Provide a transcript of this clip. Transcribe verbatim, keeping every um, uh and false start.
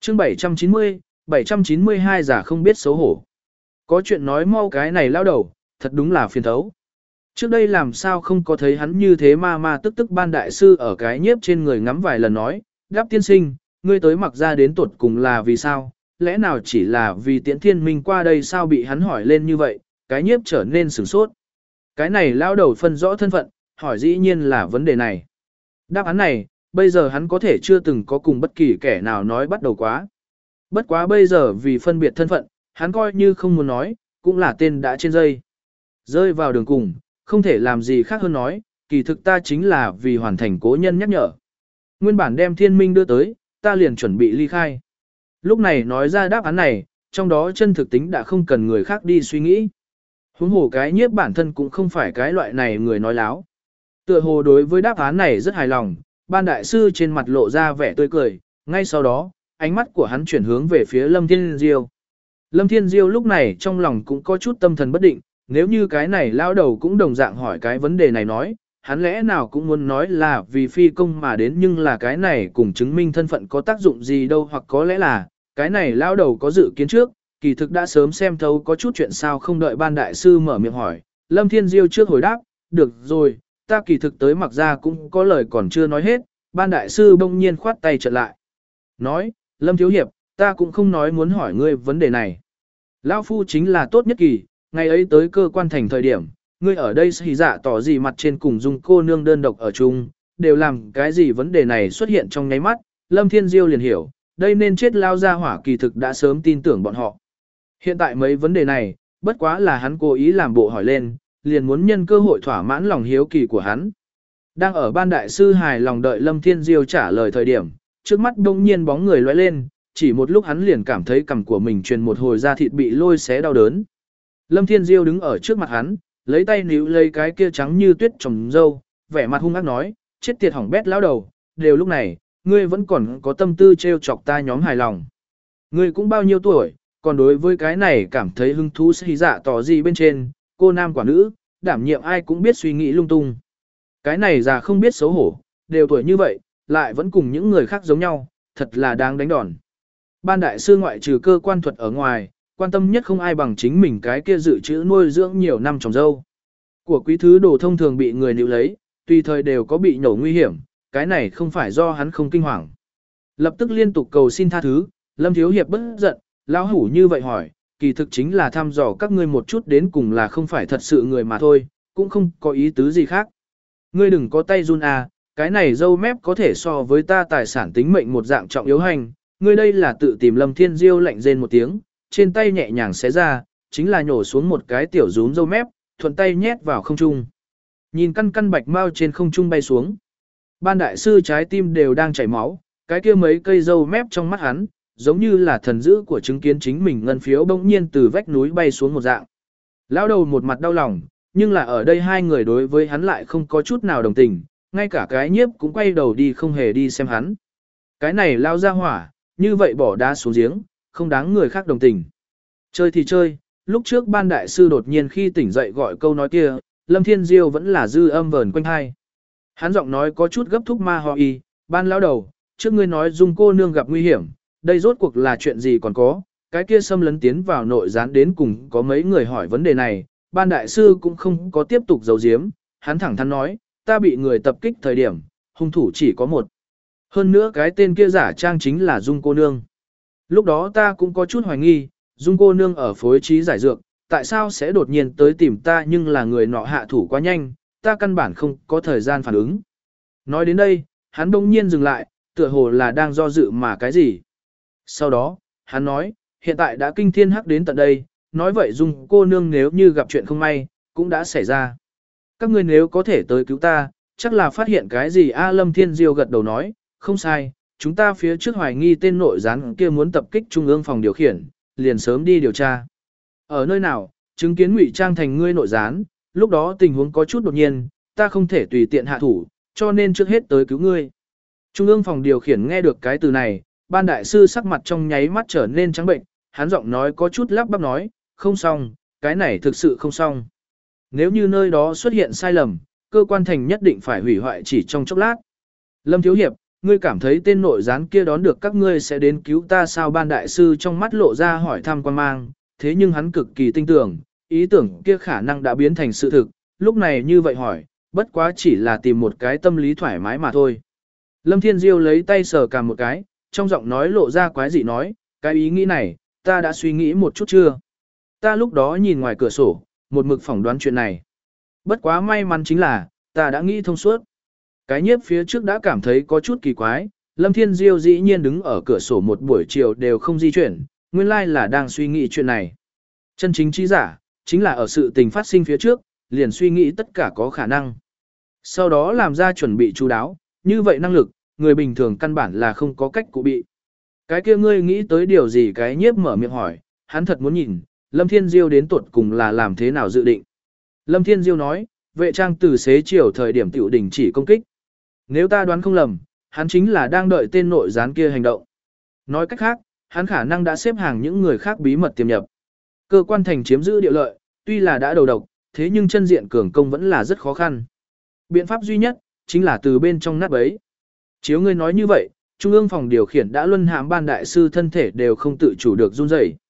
chương bảy trăm chín mươi, bảy trăm chín mươi hai giả không biết xấu hổ. Có chuyện nói mau cái này lao đầu, thật đúng là phiền thấu. Trước đây làm sao không có thấy hắn như thế ma ma tức tức ban đại sư ở cái nhiếp trên người ngắm vài lần nói, đáp tiên sinh, ngươi tới mặc ra đến tuột cùng là vì sao, lẽ nào chỉ là vì tiễn thiên minh qua đây sao bị hắn hỏi lên như vậy, cái nhiếp trở nên sửng sốt. Cái này lao đầu phân rõ thân phận, hỏi dĩ nhiên là vấn đề này. Đáp án này, bây giờ hắn có thể chưa từng có cùng bất kỳ kẻ nào nói bắt đầu quá. Bất quá bây giờ vì phân biệt thân phận, hắn coi như không muốn nói, cũng là tên đã trên dây. Rơi vào đường cùng, không thể làm gì khác hơn nói, kỳ thực ta chính là vì hoàn thành cố nhân nhắc nhở. Nguyên bản đem thiên minh đưa tới, ta liền chuẩn bị ly khai. Lúc này nói ra đáp án này, trong đó chân thực tính đã không cần người khác đi suy nghĩ. Huống hồ cái nhiếp bản thân cũng không phải cái loại này người nói láo. Tựa hồ đối với đáp án này rất hài lòng, ban đại sư trên mặt lộ ra vẻ tươi cười, ngay sau đó, ánh mắt của hắn chuyển hướng về phía Lâm Thiên Diêu. Lâm Thiên Diêu lúc này trong lòng cũng có chút tâm thần bất định, nếu như cái này lao đầu cũng đồng dạng hỏi cái vấn đề này nói, hắn lẽ nào cũng muốn nói là vì phi công mà đến nhưng là cái này cùng chứng minh thân phận có tác dụng gì đâu, hoặc có lẽ là cái này lao đầu có dự kiến trước, kỳ thực đã sớm xem thấu có chút chuyện sao không đợi ban đại sư mở miệng hỏi. Lâm Thiên Diêu trước hồi đáp, được rồi, ta kỳ thực tới mặc ra cũng có lời còn chưa nói hết, ban đại sư bỗng nhiên khoát tay trở lại. Nói, Lâm Thiếu Hiệp, ta cũng không nói muốn hỏi ngươi vấn đề này. Lão phu chính là tốt nhất kỳ, ngày ấy tới cơ quan thành thời điểm, ngươi ở đây xì dạ tỏ gì mặt trên cùng dung cô nương đơn độc ở chung, đều làm cái gì vấn đề này xuất hiện trong nháy mắt, Lâm Thiên Diêu liền hiểu, đây nên chết lao ra hỏa kỳ thực đã sớm tin tưởng bọn họ. Hiện tại mấy vấn đề này, bất quá là hắn cố ý làm bộ hỏi lên, liền muốn nhân cơ hội thỏa mãn lòng hiếu kỳ của hắn. Đang ở ban đại sư hài lòng đợi Lâm Thiên Diêu trả lời thời điểm, trước mắt đông nhiên bóng người lóe lên, chỉ một lúc hắn liền cảm thấy cằm của mình truyền một hồi da thịt bị lôi xé đau đớn. Lâm Thiên Diêu đứng ở trước mặt hắn, lấy tay níu lấy cái kia trắng như tuyết trồng dâu, vẻ mặt hung ác nói, chết tiệt hỏng bét lão đầu, đều lúc này, ngươi vẫn còn có tâm tư trêu chọc ta nhóm hài lòng. Ngươi cũng bao nhiêu tuổi, còn đối với cái này cảm thấy hứng thú xì dạ tỏ gì bên trên, cô nam quả nữ, đảm nhiệm ai cũng biết suy nghĩ lung tung. Cái này già không biết xấu hổ, đều tuổi như vậy, lại vẫn cùng những người khác giống nhau, thật là đáng đánh đòn. Ban đại sư ngoại trừ cơ quan thuật ở ngoài, quan tâm nhất không ai bằng chính mình cái kia dự trữ nuôi dưỡng nhiều năm trồng dâu. Của quý thứ đồ thông thường bị người níu lấy, tùy thời đều có bị nhổ nguy hiểm, cái này không phải do hắn không kinh hoàng. Lập tức liên tục cầu xin tha thứ, Lâm Thiếu Hiệp bất giận, lão hủ như vậy hỏi, kỳ thực chính là thăm dò các ngươi một chút đến cùng là không phải thật sự người mà thôi, cũng không có ý tứ gì khác. Ngươi đừng có tay run à, cái này dâu mép có thể so với ta tài sản tính mệnh một dạng trọng yếu hành, ngươi đây là tự tìm Lâm Thiên Diêu lạnh rên một tiếng, trên tay nhẹ nhàng xé ra, chính là nhổ xuống một cái tiểu rúm dâu mép, thuận tay nhét vào không trung. Nhìn căn căn bạch mau trên không trung bay xuống. Ban đại sư trái tim đều đang chảy máu, cái kia mấy cây dâu mép trong mắt hắn, giống như là thần dữ của chứng kiến chính mình ngân phiếu bỗng nhiên từ vách núi bay xuống một dạng. Lão đầu một mặt đau lòng, nhưng là ở đây hai người đối với hắn lại không có chút nào đồng tình, ngay cả cái nhiếp cũng quay đầu đi không hề đi xem hắn. Cái này lao ra hỏa, như vậy bỏ đá xuống giếng, không đáng người khác đồng tình. Chơi thì chơi, lúc trước ban đại sư đột nhiên khi tỉnh dậy gọi câu nói kia, Lâm Thiên Diêu vẫn là dư âm vờn quanh hai. Hắn giọng nói có chút gấp thúc ma ho y, ban lão đầu, trước ngươi nói dung cô nương gặp nguy hiểm, đây rốt cuộc là chuyện gì còn có, cái kia xâm lấn tiến vào nội gián đến cùng có mấy người hỏi vấn đề này, ban đại sư cũng không có tiếp tục giấu giếm, hắn thẳng thắn nói, ta bị người tập kích thời điểm, hung thủ chỉ có một. Hơn nữa cái tên kia giả trang chính là dung cô nương. Lúc đó ta cũng có chút hoài nghi, dung cô nương ở phối trí giải dược, tại sao sẽ đột nhiên tới tìm ta nhưng là người nọ hạ thủ quá nhanh, ta căn bản không có thời gian phản ứng. Nói đến đây, hắn bỗng nhiên dừng lại, tựa hồ là đang do dự mà cái gì. Sau đó, hắn nói, hiện tại đã kinh thiên hắc đến tận đây, nói vậy dung cô nương nếu như gặp chuyện không may, cũng đã xảy ra. Các ngươi nếu có thể tới cứu ta, chắc là phát hiện cái gì A Lâm Thiên Diêu gật đầu nói, không sai, chúng ta phía trước hoài nghi tên nội gián kia muốn tập kích trung ương phòng điều khiển, liền sớm đi điều tra. Ở nơi nào, chứng kiến ngụy trang thành ngươi nội gián, lúc đó tình huống có chút đột nhiên, ta không thể tùy tiện hạ thủ, cho nên trước hết tới cứu ngươi. Trung ương phòng điều khiển nghe được cái từ này, ban đại sư sắc mặt trong nháy mắt trở nên trắng bệnh, hắn giọng nói có chút lắp bắp nói, không xong, cái này thực sự không xong. Nếu như nơi đó xuất hiện sai lầm, cơ quan thành nhất định phải hủy hoại chỉ trong chốc lát. Lâm Thiếu Hiệp, ngươi cảm thấy tên nội gián kia đón được các ngươi sẽ đến cứu ta sao? Ban đại sư trong mắt lộ ra hỏi thăm quan mang, thế nhưng hắn cực kỳ tin tưởng, ý tưởng kia khả năng đã biến thành sự thực, lúc này như vậy hỏi, bất quá chỉ là tìm một cái tâm lý thoải mái mà thôi. Lâm Thiên Diêu lấy tay sờ cằm một cái, trong giọng nói lộ ra quái dị nói, cái ý nghĩ này, ta đã suy nghĩ một chút chưa? Ta lúc đó nhìn ngoài cửa sổ, một mực phỏng đoán chuyện này. Bất quá may mắn chính là, ta đã nghĩ thông suốt. Cái nhiếp phía trước đã cảm thấy có chút kỳ quái, Lâm Thiên Diêu dĩ nhiên đứng ở cửa sổ một buổi chiều đều không di chuyển, nguyên lai là đang suy nghĩ chuyện này. Chân chính trí giả, chính là ở sự tình phát sinh phía trước, liền suy nghĩ tất cả có khả năng. Sau đó làm ra chuẩn bị chú đáo, như vậy năng lực, người bình thường căn bản là không có cách cụ bị. Cái kia ngươi nghĩ tới điều gì? Cái nhiếp mở miệng hỏi, hắn thật muốn nhìn, Lâm Thiên Diêu đến tuột cùng là làm thế nào dự định. Lâm Thiên Diêu nói, vệ trang từ xế chiều thời điểm tiểu đình chỉ công kích. Nếu ta đoán không lầm, hắn chính là đang đợi tên nội gián kia hành động. Nói cách khác, hắn khả năng đã xếp hàng những người khác bí mật tiềm nhập. Cơ quan thành chiếm giữ địa lợi, tuy là đã đầu độc, thế nhưng chân diện cường công vẫn là rất khó khăn. Biện pháp duy nhất, chính là từ bên trong nát bấy. Chiếu ngươi nói như vậy, Trung ương phòng điều khiển đã luân hãm ban đại sư thân thể đều không tự chủ được run rẩy.